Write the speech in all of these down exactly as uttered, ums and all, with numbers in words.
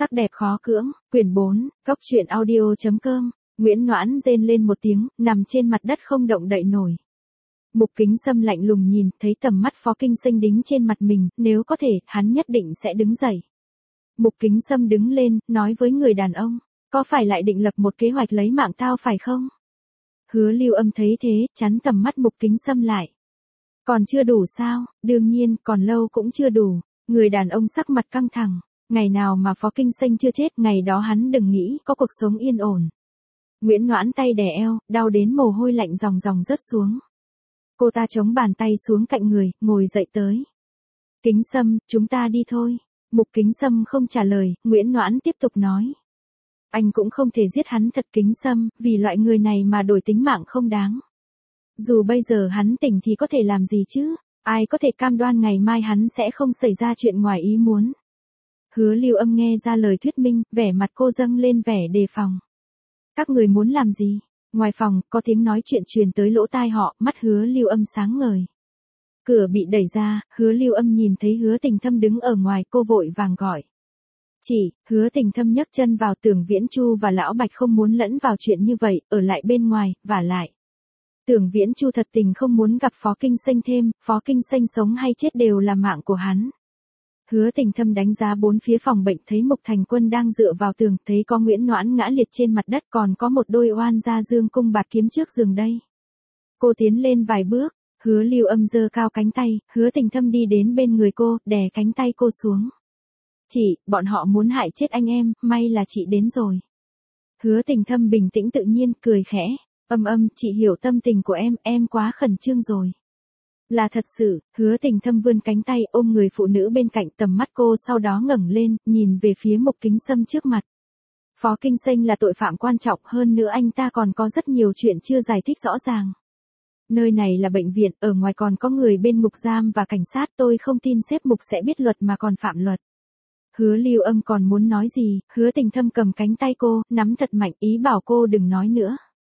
Sắc đẹp khó cưỡng, quyển bốn, cốc truyện audio chấm com, Nguyễn Noãn rên lên một tiếng, nằm trên mặt đất không động đậy nổi. Mục Kính Sâm lạnh lùng nhìn, thấy tầm mắt Phó Kinh Sinh đính trên mặt mình, nếu có thể, hắn nhất định sẽ đứng dậy. Mục Kính Sâm đứng lên, nói với người đàn ông, có phải lại định lập một kế hoạch lấy mạng tao phải không? Hứa Lưu Âm thấy thế, chắn tầm mắt Mục Kính Sâm lại. Còn chưa đủ sao? Đương nhiên, còn lâu cũng chưa đủ. Người đàn ông sắc mặt căng thẳng. Ngày nào mà Phó Kinh Sinh chưa chết, ngày đó hắn đừng nghĩ có cuộc sống yên ổn. Nguyễn Noãn tay đè eo, đau đến mồ hôi lạnh ròng ròng rớt xuống. Cô ta chống bàn tay xuống cạnh người, ngồi dậy tới. Kính Sâm, chúng ta đi thôi. Mục Kính Sâm không trả lời, Nguyễn Noãn tiếp tục nói. Anh cũng không thể giết hắn thật Kính Sâm, vì loại người này mà đổi tính mạng không đáng. Dù bây giờ hắn tỉnh thì có thể làm gì chứ, ai có thể cam đoan ngày mai hắn sẽ không xảy ra chuyện ngoài ý muốn. Hứa Lưu Âm nghe ra lời thuyết minh, vẻ mặt cô dâng lên vẻ đề phòng. Các người muốn làm gì? Ngoài phòng, có tiếng nói chuyện truyền tới lỗ tai họ, mắt Hứa Lưu Âm sáng ngời. Cửa bị đẩy ra, Hứa Lưu Âm nhìn thấy Hứa Tình Thâm đứng ở ngoài, cô vội vàng gọi. Chỉ, Hứa Tình Thâm nhấc chân vào, Tưởng Viễn Chu và Lão Bạch không muốn lẫn vào chuyện như vậy, ở lại bên ngoài, vả lại. Tưởng Viễn Chu thật tình không muốn gặp Phó Kinh Sinh thêm, Phó Kinh Sinh sống hay chết đều là mạng của hắn. Hứa Tình Thâm đánh giá bốn phía phòng bệnh, thấy Mục Thành Quân đang dựa vào tường, thấy có Nguyễn Noãn ngã liệt trên mặt đất, còn có một đôi oan gia dương cung bạt kiếm trước giường đây. Cô tiến lên vài bước, Hứa Lưu Âm giơ cao cánh tay, Hứa Tình Thâm đi đến bên người cô, đè cánh tay cô xuống. Chị, bọn họ muốn hại chết anh em, may là chị đến rồi. Hứa Tình Thâm bình tĩnh tự nhiên, cười khẽ. Âm Âm, chị hiểu tâm tình của em, em quá khẩn trương rồi. Là thật sự, Hứa Tình Thâm vươn cánh tay ôm người phụ nữ bên cạnh, tầm mắt cô sau đó ngẩng lên, nhìn về phía Mục Kính Sâm trước mặt. Phó Kinh Sinh là tội phạm quan trọng, hơn nữa anh ta còn có rất nhiều chuyện chưa giải thích rõ ràng. Nơi này là bệnh viện, ở ngoài còn có người bên ngục giam và cảnh sát, tôi không tin sếp Mục sẽ biết luật mà còn phạm luật. Hứa Lưu Âm còn muốn nói gì, Hứa Tình Thâm cầm cánh tay cô, nắm thật mạnh, ý bảo cô đừng nói nữa.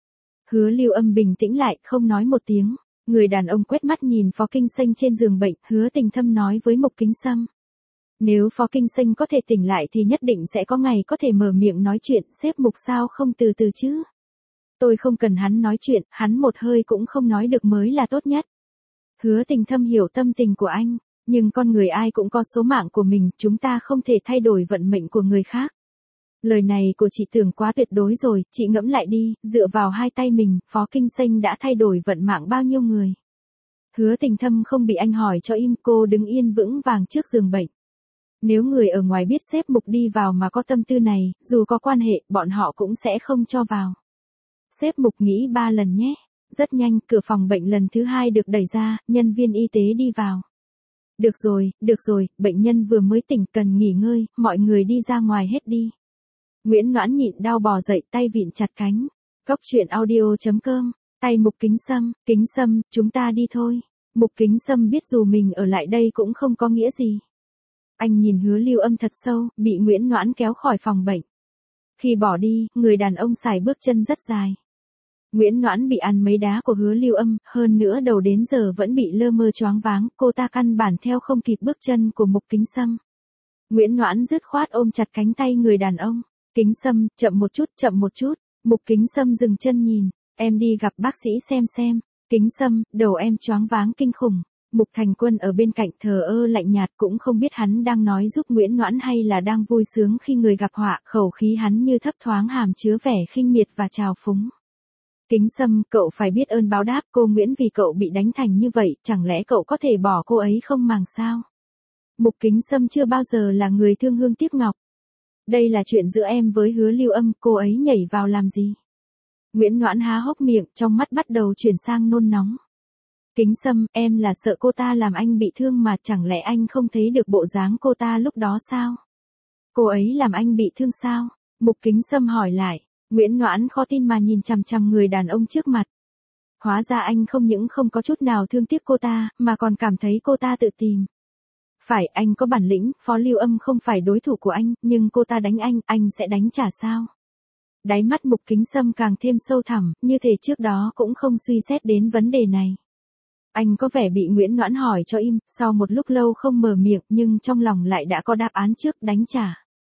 Hứa Lưu Âm bình tĩnh lại, không nói một tiếng. Người đàn ông quét mắt nhìn Phó Kinh Sinh trên giường bệnh, Hứa Tình Thâm nói với Mục Kính Sâm. Nếu Phó Kinh Sinh có thể tỉnh lại thì nhất định sẽ có ngày có thể mở miệng nói chuyện, sếp Mục sao không từ từ chứ? Tôi không cần hắn nói chuyện, hắn một hơi cũng không nói được mới là tốt nhất. Hứa Tình Thâm hiểu tâm tình của anh, nhưng con người ai cũng có số mạng của mình, chúng ta không thể thay đổi vận mệnh của người khác. Lời này của chị Tưởng quá tuyệt đối rồi, chị ngẫm lại đi, dựa vào hai tay mình, Phó Kinh Sinh đã thay đổi vận mạng bao nhiêu người. Hứa Tình Thâm không bị anh hỏi cho im, cô đứng yên vững vàng trước giường bệnh. Nếu người ở ngoài biết sếp Mục đi vào mà có tâm tư này, dù có quan hệ, bọn họ cũng sẽ không cho vào. Sếp Mục nghĩ ba lần nhé. Rất nhanh, cửa phòng bệnh lần thứ hai được đẩy ra, nhân viên y tế đi vào. Được rồi, được rồi, bệnh nhân vừa mới tỉnh cần nghỉ ngơi, mọi người đi ra ngoài hết đi. Nguyễn Noãn nhịn đau bò dậy, tay vịn chặt cánh. Cốc truyện audio chấm com, tay Mục Kính Sâm, Kính Sâm, chúng ta đi thôi. Mục Kính Sâm biết dù mình ở lại đây cũng không có nghĩa gì. Anh nhìn Hứa Lưu Âm thật sâu, bị Nguyễn Noãn kéo khỏi phòng bệnh. Khi bỏ đi, người đàn ông sải bước chân rất dài. Nguyễn Noãn bị ăn mấy đá của Hứa Lưu Âm, hơn nữa đầu đến giờ vẫn bị lơ mơ choáng váng, cô ta căn bản theo không kịp bước chân của Mục Kính Sâm. Nguyễn Noãn dứt khoát ôm chặt cánh tay người đàn ông. Kính Sâm, chậm một chút, chậm một chút. Mục Kính Sâm dừng chân nhìn, em đi gặp bác sĩ xem xem. Kính Sâm, đầu em choáng váng kinh khủng. Mục Thành Quân ở bên cạnh thờ ơ lạnh nhạt, cũng không biết hắn đang nói giúp Nguyễn Noãn hay là đang vui sướng khi người gặp họa, khẩu khí hắn như thấp thoáng hàm chứa vẻ khinh miệt và trào phúng. Kính Sâm, cậu phải biết ơn báo đáp, cô Nguyễn vì cậu bị đánh thành như vậy, chẳng lẽ cậu có thể bỏ cô ấy không màng sao? Mục Kính Sâm chưa bao giờ là người thương hương tiếc ngọc. Đây là chuyện giữa em với Hứa Lưu Âm, cô ấy nhảy vào làm gì? Nguyễn Noãn há hốc miệng, trong mắt bắt đầu chuyển sang nôn nóng. Kính Sâm, em là sợ cô ta làm anh bị thương mà, chẳng lẽ anh không thấy được bộ dáng cô ta lúc đó sao? Cô ấy làm anh bị thương sao? Mục Kính Sâm hỏi lại. Nguyễn Noãn khó tin mà nhìn chằm chằm người đàn ông trước mặt. Hóa ra anh không những không có chút nào thương tiếc cô ta, mà còn cảm thấy cô ta tự tìm. Phải, anh có bản lĩnh, Phó Lưu Âm không phải đối thủ của anh, nhưng cô ta đánh anh, anh sẽ đánh trả sao? Đáy mắt Mục Kính Sâm càng thêm sâu thẳm, như thể trước đó cũng không suy xét đến vấn đề này. Anh có vẻ bị Nguyễn Noãn hỏi cho im, sau một lúc lâu không mở miệng nhưng trong lòng lại đã có đáp án trước, đánh trả.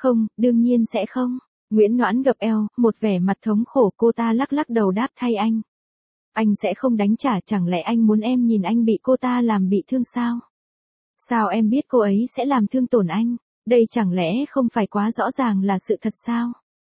Không, đương nhiên sẽ không. Nguyễn Noãn gập eo, một vẻ mặt thống khổ, cô ta lắc lắc đầu đáp thay anh. Anh sẽ không đánh trả, chẳng lẽ anh muốn em nhìn anh bị cô ta làm bị thương sao? Sao em biết cô ấy sẽ làm thương tổn anh? Đây chẳng lẽ không phải quá rõ ràng là sự thật sao?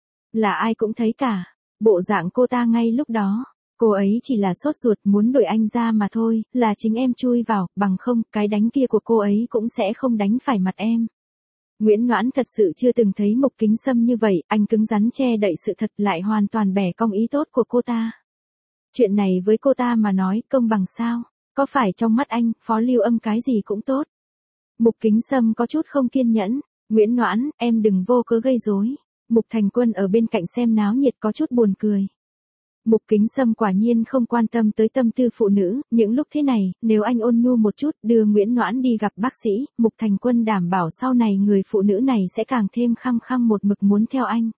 Là ai cũng thấy cả. Bộ dạng cô ta ngay lúc đó. Cô ấy chỉ là sốt ruột muốn đuổi anh ra mà thôi, là chính em chui vào, bằng không, cái đánh kia của cô ấy cũng sẽ không đánh phải mặt em. Nguyễn Noãn thật sự chưa từng thấy Mục Kính Sâm như vậy, anh cứng rắn che đậy sự thật lại hoàn toàn bẻ cong ý tốt của cô ta. Chuyện này với cô ta mà nói công bằng sao? Có phải trong mắt anh, Phó Lưu Âm cái gì cũng tốt? Mục Kính Sâm có chút không kiên nhẫn. Nguyễn Noãn, em đừng vô cớ gây rối. Mục Thành Quân ở bên cạnh xem náo nhiệt có chút buồn cười. Mục Kính Sâm quả nhiên không quan tâm tới tâm tư phụ nữ, những lúc thế này, nếu anh ôn nhu một chút, đưa Nguyễn Noãn đi gặp bác sĩ, Mục Thành Quân đảm bảo sau này người phụ nữ này sẽ càng thêm khăng khăng một mực muốn theo anh.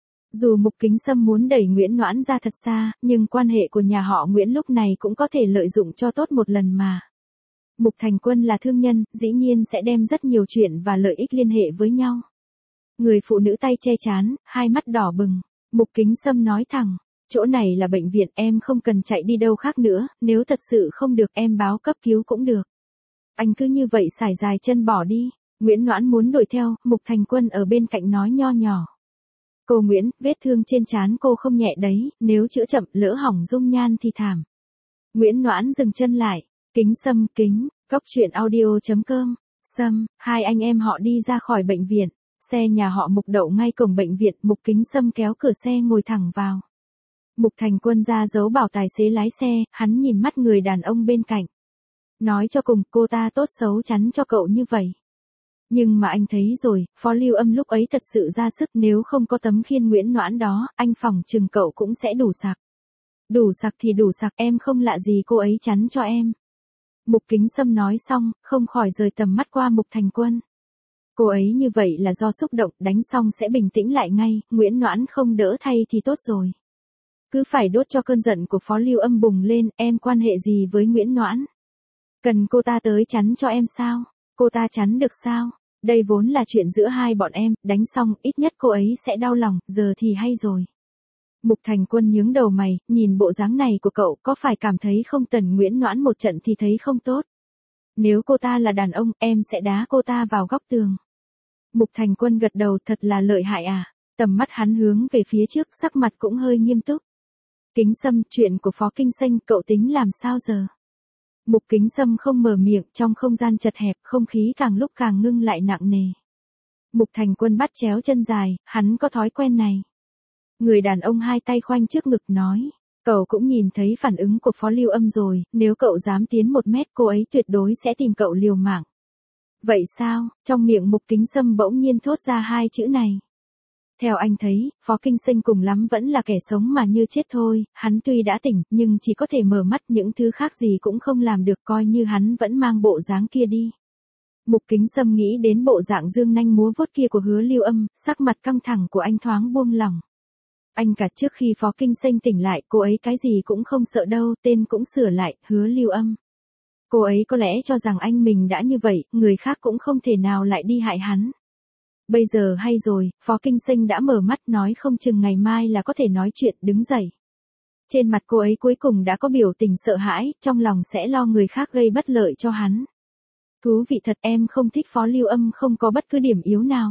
Dù Mục Kính Sâm muốn đẩy Nguyễn Noãn ra thật xa, nhưng quan hệ của nhà họ Nguyễn lúc này cũng có thể lợi dụng cho tốt một lần mà. Mục Thành Quân là thương nhân, dĩ nhiên sẽ đem rất nhiều chuyện và lợi ích liên hệ với nhau. Người phụ nữ tay che trán, hai mắt đỏ bừng. Mục Kính Sâm nói thẳng, chỗ này là bệnh viện, em không cần chạy đi đâu khác nữa, nếu thật sự không được em báo cấp cứu cũng được. Anh cứ như vậy sải dài chân bỏ đi. Nguyễn Noãn muốn đuổi theo, Mục Thành Quân ở bên cạnh nói nho nhỏ. Cô Nguyễn, vết thương trên trán cô không nhẹ đấy, nếu chữa chậm lỡ hỏng dung nhan thì thảm. Nguyễn Noãn dừng chân lại. Kính Sâm, kính, góc truyện audio chấm com. Sâm, hai anh em họ đi ra khỏi bệnh viện. Xe nhà họ Mục đậu ngay cổng bệnh viện, Mục Kính Sâm kéo cửa xe ngồi thẳng vào. Mục Thành Quân ra dấu bảo tài xế lái xe, hắn nhìn mắt người đàn ông bên cạnh. Nói cho cùng, cô ta tốt xấu chắn cho cậu như vậy. Nhưng mà anh thấy rồi, Phó Lưu Âm lúc ấy thật sự ra sức, nếu không có tấm khiên Nguyễn Noãn đó, anh phỏng chừng cậu cũng sẽ đủ sặc. Đủ sặc thì đủ sặc, em không lạ gì cô ấy chắn cho em. Mục Kính Sâm nói xong, không khỏi rời tầm mắt qua Mục Thành Quân. Cô ấy như vậy là do xúc động, đánh xong sẽ bình tĩnh lại ngay, Nguyễn Noãn không đỡ thay thì tốt rồi. Cứ phải đốt cho cơn giận của Phó Lưu Âm bùng lên, em quan hệ gì với Nguyễn Noãn? Cần cô ta tới chắn cho em sao? Cô ta chắn được sao? Đây vốn là chuyện giữa hai bọn em, đánh xong, ít nhất cô ấy sẽ đau lòng, giờ thì hay rồi. Mục Thành Quân nhướng đầu mày, nhìn bộ dáng này của cậu, có phải cảm thấy không tần Nguyễn Noãn một trận thì thấy không tốt? Nếu cô ta là đàn ông, em sẽ đá cô ta vào góc tường. Mục Thành Quân gật đầu, thật là lợi hại à? Tầm mắt hắn hướng về phía trước, sắc mặt cũng hơi nghiêm túc. Kính Sâm, chuyện của Phó Kinh Xanh, cậu tính làm sao giờ? Mục Kính Sâm không mở miệng, trong không gian chật hẹp, không khí càng lúc càng ngưng lại nặng nề. Mục Thành Quân bắt chéo chân dài, hắn có thói quen này. Người đàn ông hai tay khoanh trước ngực nói, cậu cũng nhìn thấy phản ứng của Phó Lưu Âm rồi, nếu cậu dám tiến một mét cô ấy tuyệt đối sẽ tìm cậu liều mạng. Vậy sao? Trong miệng Mục Kính Sâm bỗng nhiên thốt ra hai chữ này. Theo anh thấy, Phó Kinh Sinh cùng lắm vẫn là kẻ sống mà như chết thôi, hắn tuy đã tỉnh, nhưng chỉ có thể mở mắt, những thứ khác gì cũng không làm được, coi như hắn vẫn mang bộ dáng kia đi. Mục Kính Sâm nghĩ đến bộ dạng dương nanh múa vuốt kia của Hứa Lưu Âm, sắc mặt căng thẳng của anh thoáng buông lỏng. Anh cả trước khi Phó Kinh Sinh tỉnh lại, cô ấy cái gì cũng không sợ đâu, tên cũng sửa lại, Hứa Lưu Âm. Cô ấy có lẽ cho rằng anh mình đã như vậy, người khác cũng không thể nào lại đi hại hắn. Bây giờ hay rồi, Phó Kinh Sinh đã mở mắt, nói không chừng ngày mai là có thể nói chuyện, đứng dậy. Trên mặt cô ấy cuối cùng đã có biểu tình sợ hãi, trong lòng sẽ lo người khác gây bất lợi cho hắn. Thú vị thật, em không thích Phó Lưu Âm không có bất cứ điểm yếu nào.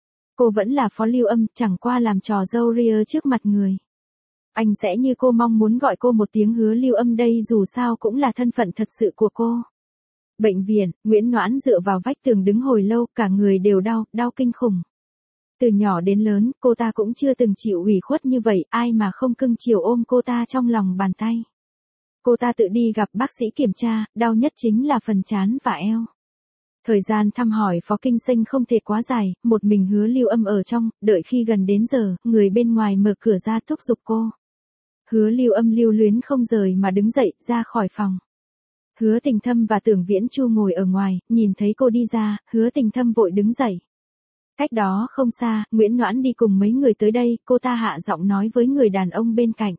Cô vẫn là Phó Lưu Âm, chẳng qua làm trò dâu ria trước mặt người. Anh sẽ như cô mong muốn gọi cô một tiếng Hứa Lưu Âm đây, dù sao cũng là thân phận thật sự của cô. Bệnh viện, Nguyễn Noãn dựa vào vách tường đứng hồi lâu, cả người đều đau, đau kinh khủng. Từ nhỏ đến lớn, cô ta cũng chưa từng chịu ủy khuất như vậy, ai mà không cưng chiều ôm cô ta trong lòng bàn tay. Cô ta tự đi gặp bác sĩ kiểm tra, đau nhất chính là phần trán và eo. Thời gian thăm hỏi Phó Kinh Sinh không thể quá dài, một mình Hứa Lưu Âm ở trong, đợi khi gần đến giờ, người bên ngoài mở cửa ra thúc giục cô. Hứa Lưu Âm lưu luyến không rời mà đứng dậy, ra khỏi phòng. Hứa Tình Thâm và Tưởng Viễn Chu ngồi ở ngoài, nhìn thấy cô đi ra, Hứa Tình Thâm vội đứng dậy. Cách đó không xa, Nguyễn Noãn đi cùng mấy người tới đây, cô ta hạ giọng nói với người đàn ông bên cạnh.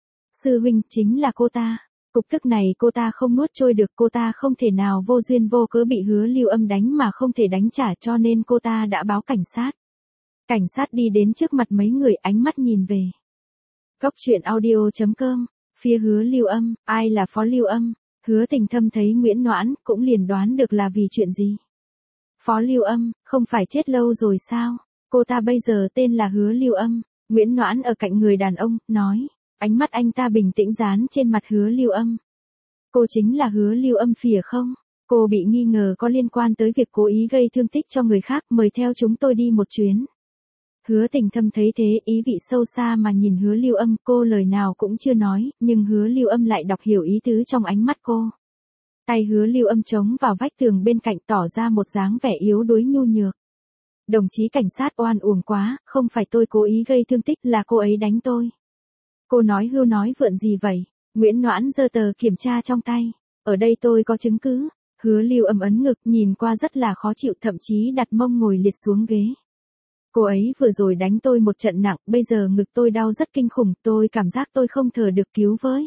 Sư huynh, chính là cô ta. Cục tức này cô ta không nuốt trôi được, cô ta không thể nào vô duyên vô cớ bị Hứa Lưu Âm đánh mà không thể đánh trả, cho nên cô ta đã báo cảnh sát. Cảnh sát đi đến trước mặt mấy người, ánh mắt nhìn về. Cốc truyện audio chấm com, phía Hứa Lưu Âm, ai là Phó Lưu Âm? Hứa Tình Thâm thấy Nguyễn Noãn, cũng liền đoán được là vì chuyện gì. Phó Lưu Âm, không phải chết lâu rồi sao? Cô ta bây giờ tên là Hứa Lưu Âm. Nguyễn Noãn ở cạnh người đàn ông, nói. Ánh mắt anh ta bình tĩnh dán trên mặt Hứa Lưu Âm. Cô chính là Hứa Lưu Âm phìa không? Cô bị nghi ngờ có liên quan tới việc cố ý gây thương tích cho người khác, mời theo chúng tôi đi một chuyến. Hứa Tình Thâm thấy thế, ý vị sâu xa mà nhìn Hứa Lưu Âm, cô lời nào cũng chưa nói, nhưng Hứa Lưu Âm lại đọc hiểu ý tứ trong ánh mắt cô. Tay Hứa Lưu Âm chống vào vách tường bên cạnh, tỏ ra một dáng vẻ yếu đuối nhu nhược. Đồng chí cảnh sát, oan uổng quá, không phải tôi cố ý gây thương tích, là cô ấy đánh tôi. Cô nói hưu nói vượn gì vậy? Nguyễn Noãn giơ tờ kiểm tra trong tay. Ở đây tôi có chứng cứ. Hứa Lưu Âm ấn ngực, nhìn qua rất là khó chịu, thậm chí đặt mông ngồi liệt xuống ghế. Cô ấy vừa rồi đánh tôi một trận nặng, bây giờ ngực tôi đau rất kinh khủng, tôi cảm giác tôi không thở được, cứu với.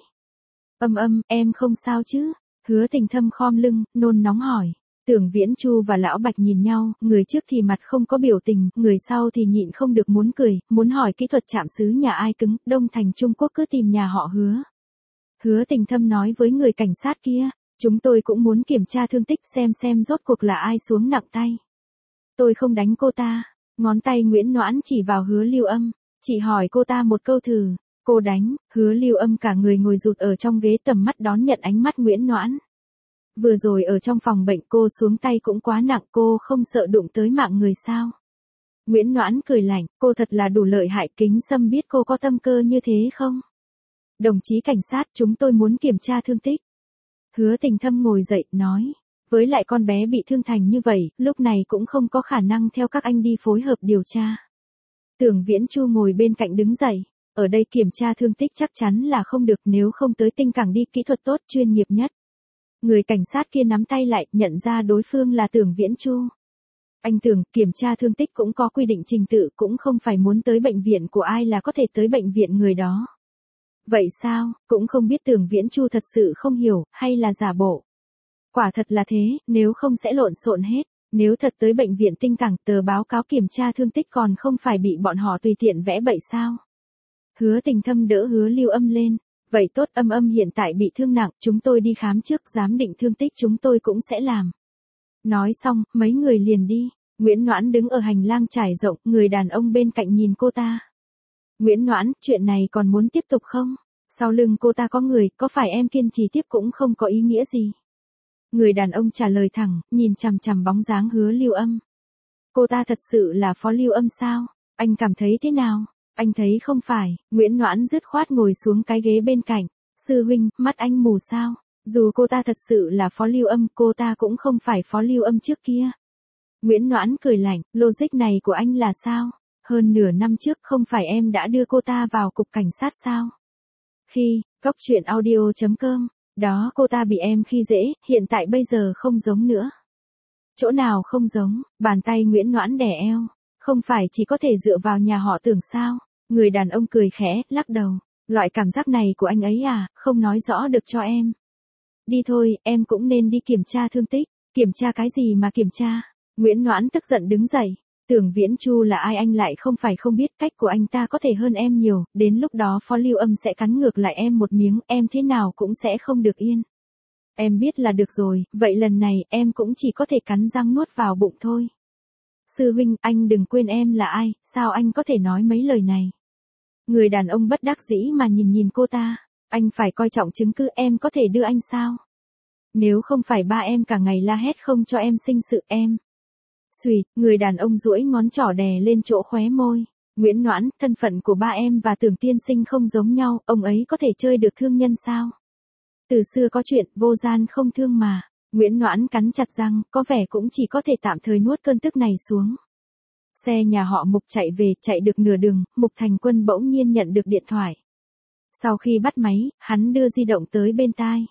Âm Âm, em không sao chứ? Hứa Tình Thâm khom lưng, nôn nóng hỏi. Tưởng Viễn Chu và Lão Bạch nhìn nhau, người trước thì mặt không có biểu tình, người sau thì nhịn không được muốn cười, muốn hỏi kỹ thuật chạm xứ nhà ai cứng, Đông Thành Trung Quốc cứ tìm nhà họ Hứa. Hứa Tình Thâm nói với người cảnh sát kia, chúng tôi cũng muốn kiểm tra thương tích xem xem rốt cuộc là ai xuống nặng tay. Tôi không đánh cô ta. Ngón tay Nguyễn Noãn chỉ vào Hứa Lưu Âm, chỉ hỏi cô ta một câu thử, cô đánh. Hứa Lưu Âm cả người ngồi rụt ở trong ghế, tầm mắt đón nhận ánh mắt Nguyễn Noãn. Vừa rồi ở trong phòng bệnh cô xuống tay cũng quá nặng, cô không sợ đụng tới mạng người sao? Nguyễn Noãn cười lạnh, cô thật là đủ lợi hại, Kính Sâm biết cô có tâm cơ như thế không? Đồng chí cảnh sát, chúng tôi muốn kiểm tra thương tích. Hứa Tình Thâm ngồi dậy, nói. Với lại con bé bị thương thành như vậy, lúc này cũng không có khả năng theo các anh đi phối hợp điều tra. Tưởng Viễn Chu ngồi bên cạnh đứng dậy. Ở đây kiểm tra thương tích chắc chắn là không được, nếu không tới Tinh Cảng đi, kỹ thuật tốt, chuyên nghiệp nhất. Người cảnh sát kia nắm tay lại, nhận ra đối phương là Tưởng Viễn Chu. Anh Tưởng, kiểm tra thương tích cũng có quy định trình tự, cũng không phải muốn tới bệnh viện của ai là có thể tới bệnh viện người đó. Vậy sao, cũng không biết Tưởng Viễn Chu thật sự không hiểu, hay là giả bộ. Quả thật là thế, nếu không sẽ lộn xộn hết. Nếu thật tới bệnh viện Tinh Cảng, tờ báo cáo kiểm tra thương tích còn không phải bị bọn họ tùy tiện vẽ bậy sao? Hứa Tình Thâm đỡ Hứa Lưu Âm lên. Vậy tốt, Âm Âm hiện tại bị thương nặng, chúng tôi đi khám trước, giám định thương tích chúng tôi cũng sẽ làm. Nói xong, mấy người liền đi. Nguyễn Noãn đứng ở hành lang trải rộng, người đàn ông bên cạnh nhìn cô ta. Nguyễn Noãn, chuyện này còn muốn tiếp tục không? Sau lưng cô ta có người, có phải em kiên trì tiếp cũng không có ý nghĩa gì? Người đàn ông trả lời thẳng, nhìn chằm chằm bóng dáng Hứa Lưu Âm. Cô ta thật sự là Phó Lưu Âm sao? Anh cảm thấy thế nào? Anh thấy không phải. Nguyễn Noãn dứt khoát ngồi xuống cái ghế bên cạnh. Sư huynh, mắt anh mù sao? Dù cô ta thật sự là Phó Lưu Âm, cô ta cũng không phải Phó Lưu Âm trước kia. Nguyễn Noãn cười lạnh, logic này của anh là sao? Hơn nửa năm trước không phải em đã đưa cô ta vào cục cảnh sát sao? Khi, cốc truyện audio chấm com, đó cô ta bị em khi dễ, hiện tại bây giờ không giống nữa. Chỗ nào không giống? Bàn tay Nguyễn Noãn đè eo. Không phải chỉ có thể dựa vào nhà họ Tưởng sao? Người đàn ông cười khẽ, lắc đầu. Loại cảm giác này của anh ấy à, không nói rõ được cho em. Đi thôi, em cũng nên đi kiểm tra thương tích. Kiểm tra cái gì mà kiểm tra? Nguyễn Noãn tức giận đứng dậy. Tưởng Viễn Chu là ai anh lại không phải không biết, cách của anh ta có thể hơn em nhiều, đến lúc đó Phó Lưu Âm sẽ cắn ngược lại em một miếng, em thế nào cũng sẽ không được yên. Em biết là được rồi, vậy lần này em cũng chỉ có thể cắn răng nuốt vào bụng thôi. Sư huynh, anh đừng quên em là ai, sao anh có thể nói mấy lời này? Người đàn ông bất đắc dĩ mà nhìn nhìn cô ta, anh phải coi trọng chứng cứ, em có thể đưa anh sao? Nếu không phải ba em cả ngày la hét không cho em sinh sự em. Xùy, người đàn ông duỗi ngón trỏ đè lên chỗ khóe môi. Nguyễn Noãn, thân phận của ba em và Tưởng tiên sinh không giống nhau, ông ấy có thể chơi được thương nhân sao? Từ xưa có chuyện, vô gian không thương mà. Nguyễn Noãn cắn chặt răng, có vẻ cũng chỉ có thể tạm thời nuốt cơn tức này xuống. Xe nhà họ Mục chạy về, chạy được nửa đường, Mục Thành Quân bỗng nhiên nhận được điện thoại. Sau khi bắt máy, hắn đưa di động tới bên tai.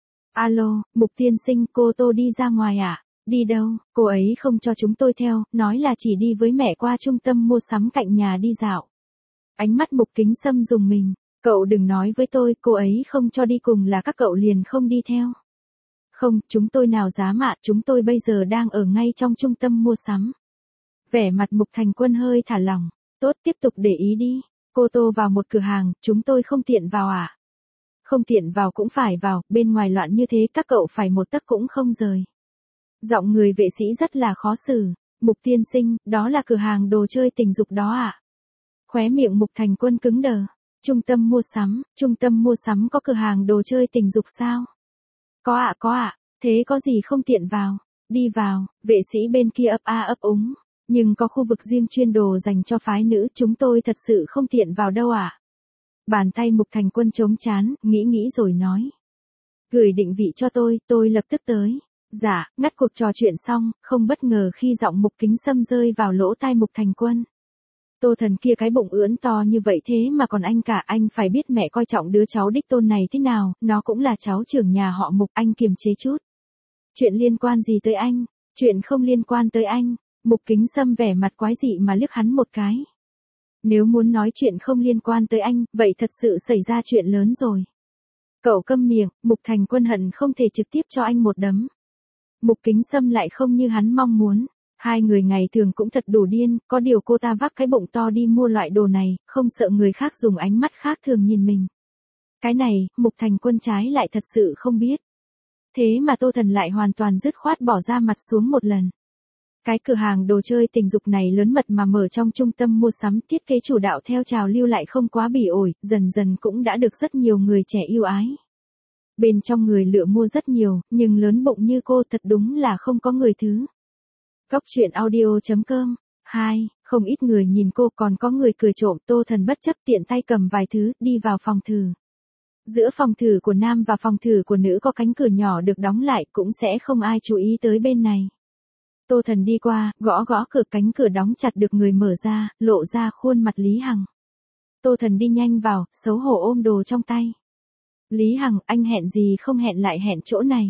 Alo, Mục tiên sinh, cô Tô đi ra ngoài à? Đi đâu? Cô ấy không cho chúng tôi theo, nói là chỉ đi với mẹ qua trung tâm mua sắm cạnh nhà đi dạo. Ánh mắt Mục Kính Sâm rùng mình. Cậu đừng nói với tôi, cô ấy không cho đi cùng là các cậu liền không đi theo. Không, chúng tôi nào dám ạ, chúng tôi bây giờ đang ở ngay trong trung tâm mua sắm. Vẻ mặt Mục Thành Quân hơi thả lỏng. Tốt, tiếp tục để ý đi. Cô Tô vào một cửa hàng, chúng tôi không tiện vào à? Không tiện vào cũng phải vào, bên ngoài loạn như thế các cậu phải một tấc cũng không rời. Giọng người vệ sĩ rất là khó xử. Mục tiên sinh, đó là cửa hàng đồ chơi tình dục đó à? Khóe miệng Mục Thành Quân cứng đờ. Trung tâm mua sắm, trung tâm mua sắm có cửa hàng đồ chơi tình dục sao? Có ạ, có ạ, thế có gì không tiện vào? Đi vào, vệ sĩ bên kia ấp a ấp úng. Nhưng có khu vực riêng chuyên đồ dành cho phái nữ, chúng tôi thật sự không tiện vào đâu ạ. Bàn tay Mục Thành Quân chống chán, nghĩ nghĩ rồi nói. Gửi định vị cho tôi, tôi lập tức tới. Dạ, ngắt cuộc trò chuyện xong, không bất ngờ khi giọng Mục Kính Sâm rơi vào lỗ tai Mục Thành Quân. Tô Thần kia cái bụng ưỡn to như vậy thế mà còn anh cả, anh phải biết mẹ coi trọng đứa cháu đích tôn này thế nào, nó cũng là cháu trưởng nhà họ Mục, anh kiềm chế chút. Chuyện liên quan gì tới anh? Chuyện không liên quan tới anh. Mục Kính Sâm vẻ mặt quái dị mà liếc hắn một cái. Nếu muốn nói chuyện không liên quan tới anh, vậy thật sự xảy ra chuyện lớn rồi. Cậu câm miệng, Mục Thành Quân hận không thể trực tiếp cho anh một đấm. Mục Kính Sâm lại không như hắn mong muốn. Hai người ngày thường cũng thật đủ điên, có điều cô ta vác cái bụng to đi mua loại đồ này, không sợ người khác dùng ánh mắt khác thường nhìn mình. Cái này, Mục Thành Quân trái lại thật sự không biết. Thế mà Tô Thần lại hoàn toàn dứt khoát bỏ ra mặt xuống một lần. Cái cửa hàng đồ chơi tình dục này lớn mật mà mở trong trung tâm mua sắm, thiết kế chủ đạo theo trào lưu lại không quá bỉ ổi, dần dần cũng đã được rất nhiều người trẻ yêu ái. Bên trong người lựa mua rất nhiều, nhưng lớn bụng như cô thật đúng là không có người thứ. Góc truyện audio chấm com. hai. Không ít người nhìn cô, còn có người cười trộm. Tô Thần bất chấp tiện tay cầm vài thứ, đi vào phòng thử. Giữa phòng thử của nam và phòng thử của nữ có cánh cửa nhỏ được đóng lại, cũng sẽ không ai chú ý tới bên này. Tô Thần đi qua, gõ gõ cửa, cánh cửa đóng chặt được người mở ra, lộ ra khuôn mặt Lý Hằng. Tô Thần đi nhanh vào, xấu hổ ôm đồ trong tay. Lý Hằng, anh hẹn gì không hẹn lại hẹn chỗ này.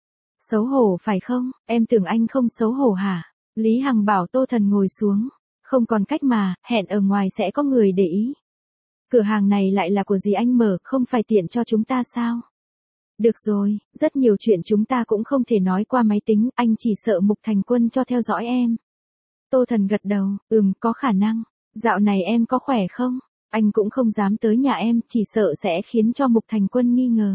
Xấu hổ phải không, em tưởng anh không xấu hổ hả? Lý Hằng bảo Tô Thần ngồi xuống. Không còn cách mà, hẹn ở ngoài sẽ có người để ý. Cửa hàng này lại là của dì anh mở, không phải tiện cho chúng ta sao? Được rồi, rất nhiều chuyện chúng ta cũng không thể nói qua máy tính, anh chỉ sợ Mục Thành Quân cho theo dõi em. Tô Thần gật đầu, ừm, có khả năng. Dạo này em có khỏe không? Anh cũng không dám tới nhà em, chỉ sợ sẽ khiến cho Mục Thành Quân nghi ngờ.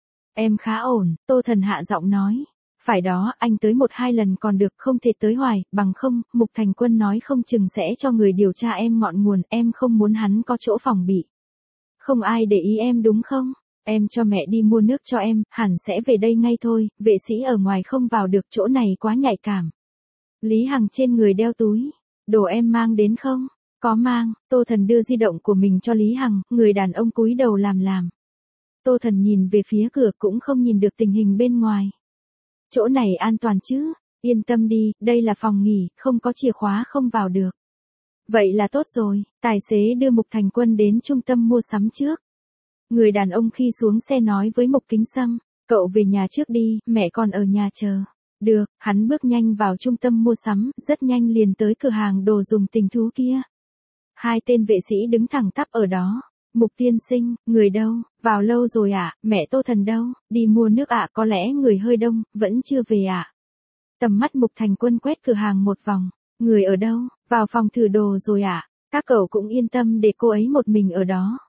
Em khá ổn, Tô Thần hạ giọng nói. Phải đó, anh tới một hai lần còn được, không thể tới hoài, bằng không, Mục Thành Quân nói không chừng sẽ cho người điều tra em ngọn nguồn, em không muốn hắn có chỗ phòng bị. Không ai để ý em đúng không? Em cho mẹ đi mua nước cho em, hẳn sẽ về đây ngay thôi, vệ sĩ ở ngoài không vào được, chỗ này quá nhạy cảm. Lý Hằng trên người đeo túi. Đồ em mang đến không? Có mang. Tô Thần đưa di động của mình cho Lý Hằng, người đàn ông cúi đầu làm làm. Tô Thần nhìn về phía cửa cũng không nhìn được tình hình bên ngoài. Chỗ này an toàn chứ? Yên tâm đi, đây là phòng nghỉ, không có chìa khóa không vào được. Vậy là tốt rồi, tài xế đưa Mục Thành Quân đến trung tâm mua sắm trước. Người đàn ông khi xuống xe nói với Mục Kính Sâm, cậu về nhà trước đi, mẹ còn ở nhà chờ. Được, hắn bước nhanh vào trung tâm mua sắm, rất nhanh liền tới cửa hàng đồ dùng tình thú kia. Hai tên vệ sĩ đứng thẳng tắp ở đó. Mục tiên sinh, người đâu, vào lâu rồi ạ, à? Mẹ Tô Thần đâu, đi mua nước ạ, à? Có lẽ người hơi đông, vẫn chưa về ạ. À? Tầm mắt Mục Thành Quân quét cửa hàng một vòng, người ở đâu, vào phòng thử đồ rồi ạ, à? Các cậu cũng yên tâm để cô ấy một mình ở đó.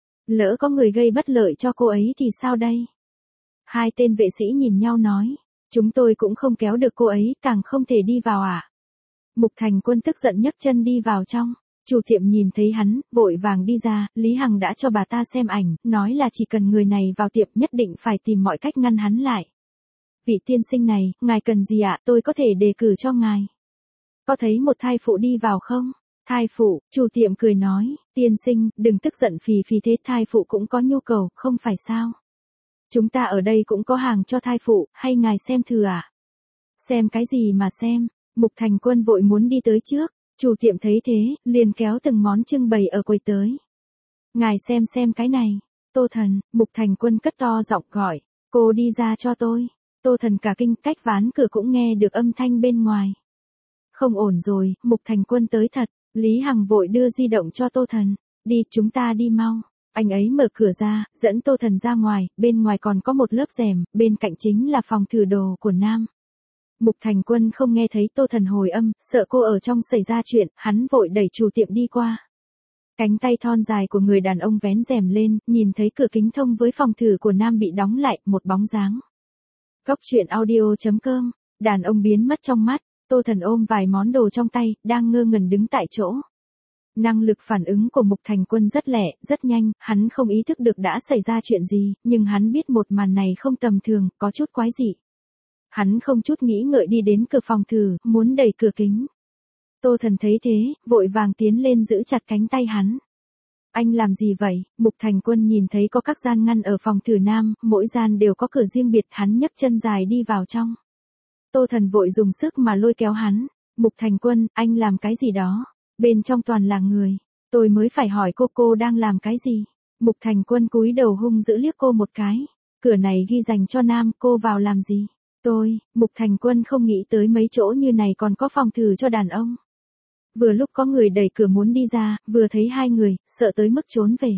Lỡ có người gây bất lợi cho cô ấy thì sao đây? Hai tên vệ sĩ nhìn nhau nói, chúng tôi cũng không kéo được cô ấy, càng không thể đi vào ạ. À? Mục Thành Quân tức giận nhấc chân đi vào trong. Chủ tiệm nhìn thấy hắn, vội vàng đi ra, Lý Hằng đã cho bà ta xem ảnh, nói là chỉ cần người này vào tiệm nhất định phải tìm mọi cách ngăn hắn lại. Vị tiên sinh này, ngài cần gì ạ, tôi có thể đề cử cho ngài. Có thấy một thai phụ đi vào không? Thai phụ, chủ tiệm cười nói, tiên sinh, đừng tức giận phì phì thế, thai phụ cũng có nhu cầu, không phải sao? Chúng ta ở đây cũng có hàng cho thai phụ, hay ngài xem thử ạ? Xem cái gì mà xem? Mục Thành Quân vội muốn đi tới trước. Chủ tiệm thấy thế, liền kéo từng món trưng bày ở quầy tới. Ngài xem xem cái này. Tô Thần, Mục Thành Quân cất to giọng gọi. Cô đi ra cho tôi. Tô Thần cả kinh, cách ván cửa cũng nghe được âm thanh bên ngoài. Không ổn rồi, Mục Thành Quân tới thật. Lý Hằng vội đưa di động cho Tô Thần. Đi, chúng ta đi mau. Anh ấy mở cửa ra, dẫn Tô Thần ra ngoài, bên ngoài còn có một lớp rèm, bên cạnh chính là phòng thử đồ của nam. Mục Thành Quân không nghe thấy Tô Thần hồi âm, sợ cô ở trong xảy ra chuyện, hắn vội đẩy chủ tiệm đi qua. Cánh tay thon dài của người đàn ông vén rèm lên, nhìn thấy cửa kính thông với phòng thử của Nam bị đóng lại, một bóng dáng. Cốc truyện audio chấm com, đàn ông biến mất trong mắt, Tô Thần ôm vài món đồ trong tay, đang ngơ ngẩn đứng tại chỗ. Năng lực phản ứng của Mục Thành Quân rất lẹ, rất nhanh, hắn không ý thức được đã xảy ra chuyện gì, nhưng hắn biết một màn này không tầm thường, có chút quái dị. Hắn không chút nghĩ ngợi đi đến cửa phòng thử, muốn đẩy cửa kính. Tô Thần thấy thế, vội vàng tiến lên giữ chặt cánh tay hắn. Anh làm gì vậy? Mục Thành Quân nhìn thấy có các gian ngăn ở phòng thử Nam, mỗi gian đều có cửa riêng biệt, hắn nhấc chân dài đi vào trong. Tô Thần vội dùng sức mà lôi kéo hắn. Mục Thành Quân, anh làm cái gì đó? Bên trong toàn là người. Tôi mới phải hỏi cô cô đang làm cái gì? Mục Thành Quân cúi đầu hung dữ liếc cô một cái. Cửa này ghi dành cho nam, cô vào làm gì? Tôi, Mục Thành Quân không nghĩ tới mấy chỗ như này còn có phòng thử cho đàn ông. Vừa lúc có người đẩy cửa muốn đi ra, vừa thấy hai người, sợ tới mức trốn về.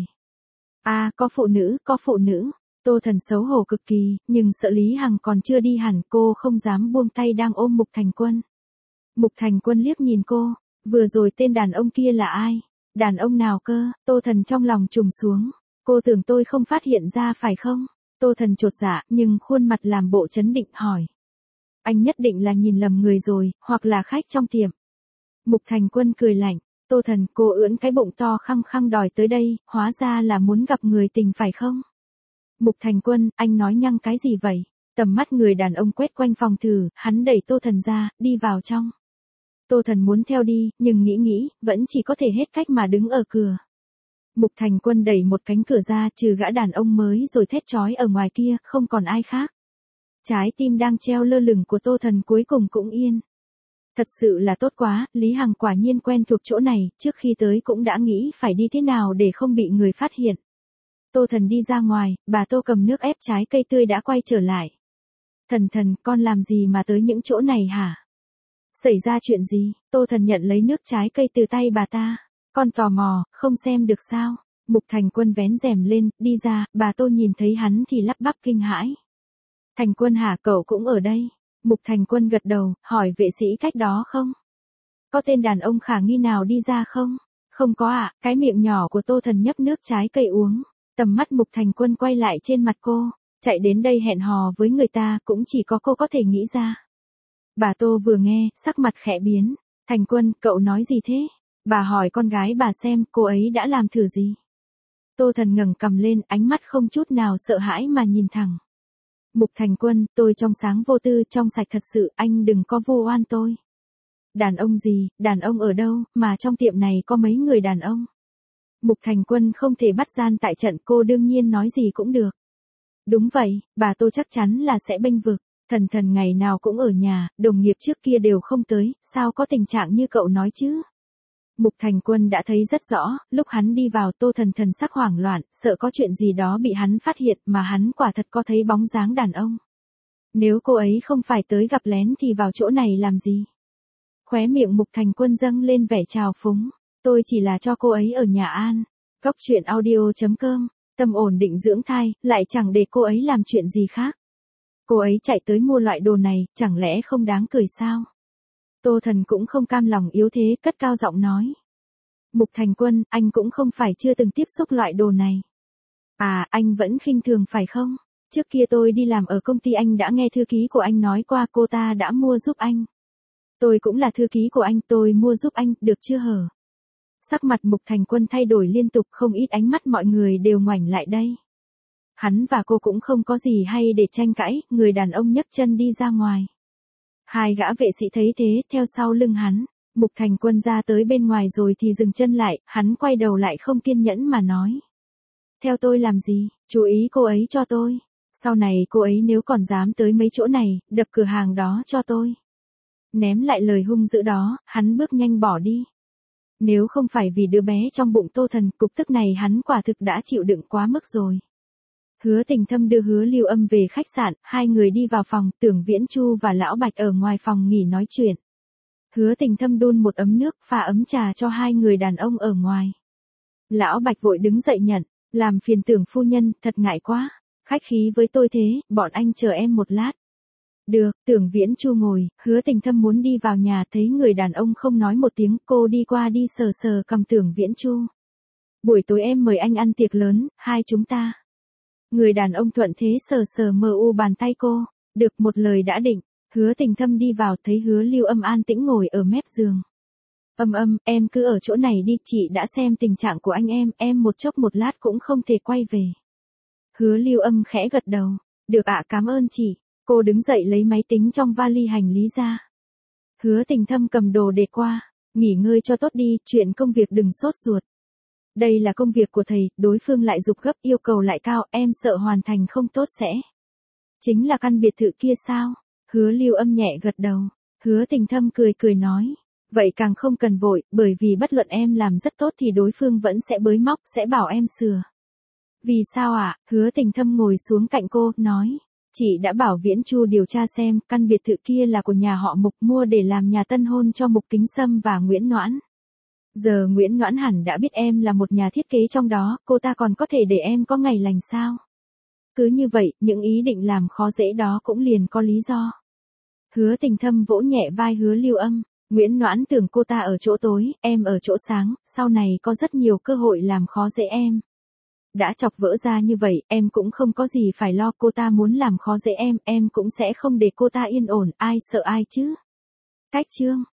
À, có phụ nữ, có phụ nữ. Tô Thần xấu hổ cực kỳ, nhưng sợ Lý Hằng còn chưa đi hẳn, cô không dám buông tay đang ôm Mục Thành Quân. Mục Thành Quân liếc nhìn cô, vừa rồi tên đàn ông kia là ai? Đàn ông nào cơ? Tô Thần trong lòng trùng xuống. Cô tưởng tôi không phát hiện ra phải không? Tô Thần chột dạ, nhưng khuôn mặt làm bộ trấn định hỏi. Anh nhất định là nhìn lầm người rồi, hoặc là khách trong tiệm. Mục Thành Quân cười lạnh. Tô Thần, cô ưỡn cái bụng to khăng khăng đòi tới đây, hóa ra là muốn gặp người tình phải không? Mục Thành Quân, anh nói nhăng cái gì vậy? Tầm mắt người đàn ông quét quanh phòng thử, hắn đẩy Tô Thần ra, đi vào trong. Tô Thần muốn theo đi, nhưng nghĩ nghĩ, vẫn chỉ có thể hết cách mà đứng ở cửa. Mục Thành Quân đẩy một cánh cửa ra, trừ gã đàn ông mới rồi thét chói ở ngoài kia, không còn ai khác. Trái tim đang treo lơ lửng của Tô Thần cuối cùng cũng yên. Thật sự là tốt quá, Lý Hằng quả nhiên quen thuộc chỗ này, trước khi tới cũng đã nghĩ phải đi thế nào để không bị người phát hiện. Tô Thần đi ra ngoài, bà Tô cầm nước ép trái cây tươi đã quay trở lại. Thần Thần, con làm gì mà tới những chỗ này hả? Xảy ra chuyện gì? Tô Thần nhận lấy nước trái cây từ tay bà ta. Con tò mò, không xem được sao? Mục Thành Quân vén rèm lên, đi ra, bà Tô nhìn thấy hắn thì lắp bắp kinh hãi. Thành Quân hả, cậu cũng ở đây? Mục Thành Quân gật đầu, hỏi vệ sĩ cách đó không? Có tên đàn ông khả nghi nào đi ra không? Không có ạ, à, cái miệng nhỏ của Tô Thần nhấp nước trái cây uống. Tầm mắt Mục Thành Quân quay lại trên mặt cô, chạy đến đây hẹn hò với người ta cũng chỉ có cô có thể nghĩ ra. Bà Tô vừa nghe, sắc mặt khẽ biến. Thành Quân, cậu nói gì thế? Bà hỏi con gái bà xem cô ấy đã làm thử gì. Tô Thần ngẩng cằm lên, ánh mắt không chút nào sợ hãi mà nhìn thẳng. Mục Thành Quân, tôi trong sáng vô tư, trong sạch thật sự, anh đừng có vu oan tôi. Đàn ông gì, đàn ông ở đâu, mà trong tiệm này có mấy người đàn ông. Mục Thành Quân không thể bắt gian tại trận, cô đương nhiên nói gì cũng được. Đúng vậy, bà Tô chắc chắn là sẽ bênh vực. Thần Thần ngày nào cũng ở nhà, đồng nghiệp trước kia đều không tới, sao có tình trạng như cậu nói chứ? Mục Thành Quân đã thấy rất rõ, lúc hắn đi vào Tô Thần thần sắc hoảng loạn, sợ có chuyện gì đó bị hắn phát hiện mà hắn quả thật có thấy bóng dáng đàn ông. Nếu cô ấy không phải tới gặp lén thì vào chỗ này làm gì? Khóe miệng Mục Thành Quân dâng lên vẻ trào phúng. Tôi chỉ là cho cô ấy ở nhà an. Cốc truyện audio chấm com, tâm ổn định dưỡng thai, lại chẳng để cô ấy làm chuyện gì khác. Cô ấy chạy tới mua loại đồ này, chẳng lẽ không đáng cười sao? Tô Thần cũng không cam lòng yếu thế, cất cao giọng nói. Mục Thành Quân, anh cũng không phải chưa từng tiếp xúc loại đồ này. À, anh vẫn khinh thường phải không? Trước kia tôi đi làm ở công ty anh đã nghe thư ký của anh nói qua cô ta đã mua giúp anh. Tôi cũng là thư ký của anh, tôi mua giúp anh, được chưa hở? Sắc mặt Mục Thành Quân thay đổi liên tục, không ít ánh mắt mọi người đều ngoảnh lại đây. Hắn và cô cũng không có gì hay để tranh cãi, người đàn ông nhấc chân đi ra ngoài. Hai gã vệ sĩ thấy thế, theo sau lưng hắn. Mục Thành Quân ra tới bên ngoài rồi thì dừng chân lại, hắn quay đầu lại không kiên nhẫn mà nói. Theo tôi làm gì, chú ý cô ấy cho tôi. Sau này cô ấy nếu còn dám tới mấy chỗ này, đập cửa hàng đó cho tôi. Ném lại lời hung dữ đó, hắn bước nhanh bỏ đi. Nếu không phải vì đứa bé trong bụng Tô Thần, cục tức này hắn quả thực đã chịu đựng quá mức rồi. Hứa Tình Thâm đưa Hứa Lưu Âm về khách sạn, hai người đi vào phòng, Tưởng Viễn Chu và Lão Bạch ở ngoài phòng nghỉ nói chuyện. Hứa Tình Thâm đun một ấm nước, pha ấm trà cho hai người đàn ông ở ngoài. Lão Bạch vội đứng dậy nhận, làm phiền Tưởng phu nhân, thật ngại quá. Khách khí với tôi thế, bọn anh chờ em một lát. Được, Tưởng Viễn Chu ngồi, Hứa Tình Thâm muốn đi vào nhà thấy người đàn ông không nói một tiếng, cô đi qua đi sờ sờ cầm Tưởng Viễn Chu. Buổi tối em mời anh ăn tiệc lớn, hai chúng ta. Người đàn ông thuận thế sờ sờ mờ u bàn tay cô, được một lời đã định. Hứa Tình Thâm đi vào thấy Hứa Lưu Âm an tĩnh ngồi ở mép giường. Âm Âm, em cứ ở chỗ này đi, chị đã xem tình trạng của anh em, em một chốc một lát cũng không thể quay về. Hứa Lưu Âm khẽ gật đầu, được ạ, cảm ơn chị. Cô đứng dậy lấy máy tính trong vali hành lý ra. Hứa Tình Thâm cầm đồ để qua, nghỉ ngơi cho tốt đi, chuyện công việc đừng sốt ruột. Đây là công việc của thầy, đối phương lại giục gấp, yêu cầu lại cao, em sợ hoàn thành không tốt sẽ. Chính là căn biệt thự kia sao? Hứa Lưu Âm nhẹ gật đầu. Hứa Tình Thâm cười cười nói, vậy càng không cần vội, bởi vì bất luận em làm rất tốt thì đối phương vẫn sẽ bới móc, sẽ bảo em sửa. Vì sao ạ? À? Hứa Tình Thâm ngồi xuống cạnh cô, nói, chị đã bảo Viễn Chu điều tra xem, căn biệt thự kia là của nhà họ Mục, mua để làm nhà tân hôn cho Mục Kính Sâm và Nguyễn Noãn. Giờ Nguyễn Noãn hẳn đã biết em là một nhà thiết kế trong đó, cô ta còn có thể để em có ngày lành sao? Cứ như vậy, những ý định làm khó dễ đó cũng liền có lý do. Hứa Tình Thâm vỗ nhẹ vai Hứa Lưu Âm, Nguyễn Noãn tưởng cô ta ở chỗ tối, em ở chỗ sáng, sau này có rất nhiều cơ hội làm khó dễ em. Đã chọc vỡ ra như vậy, em cũng không có gì phải lo, cô ta muốn làm khó dễ em, em cũng sẽ không để cô ta yên ổn, ai sợ ai chứ. Cách chương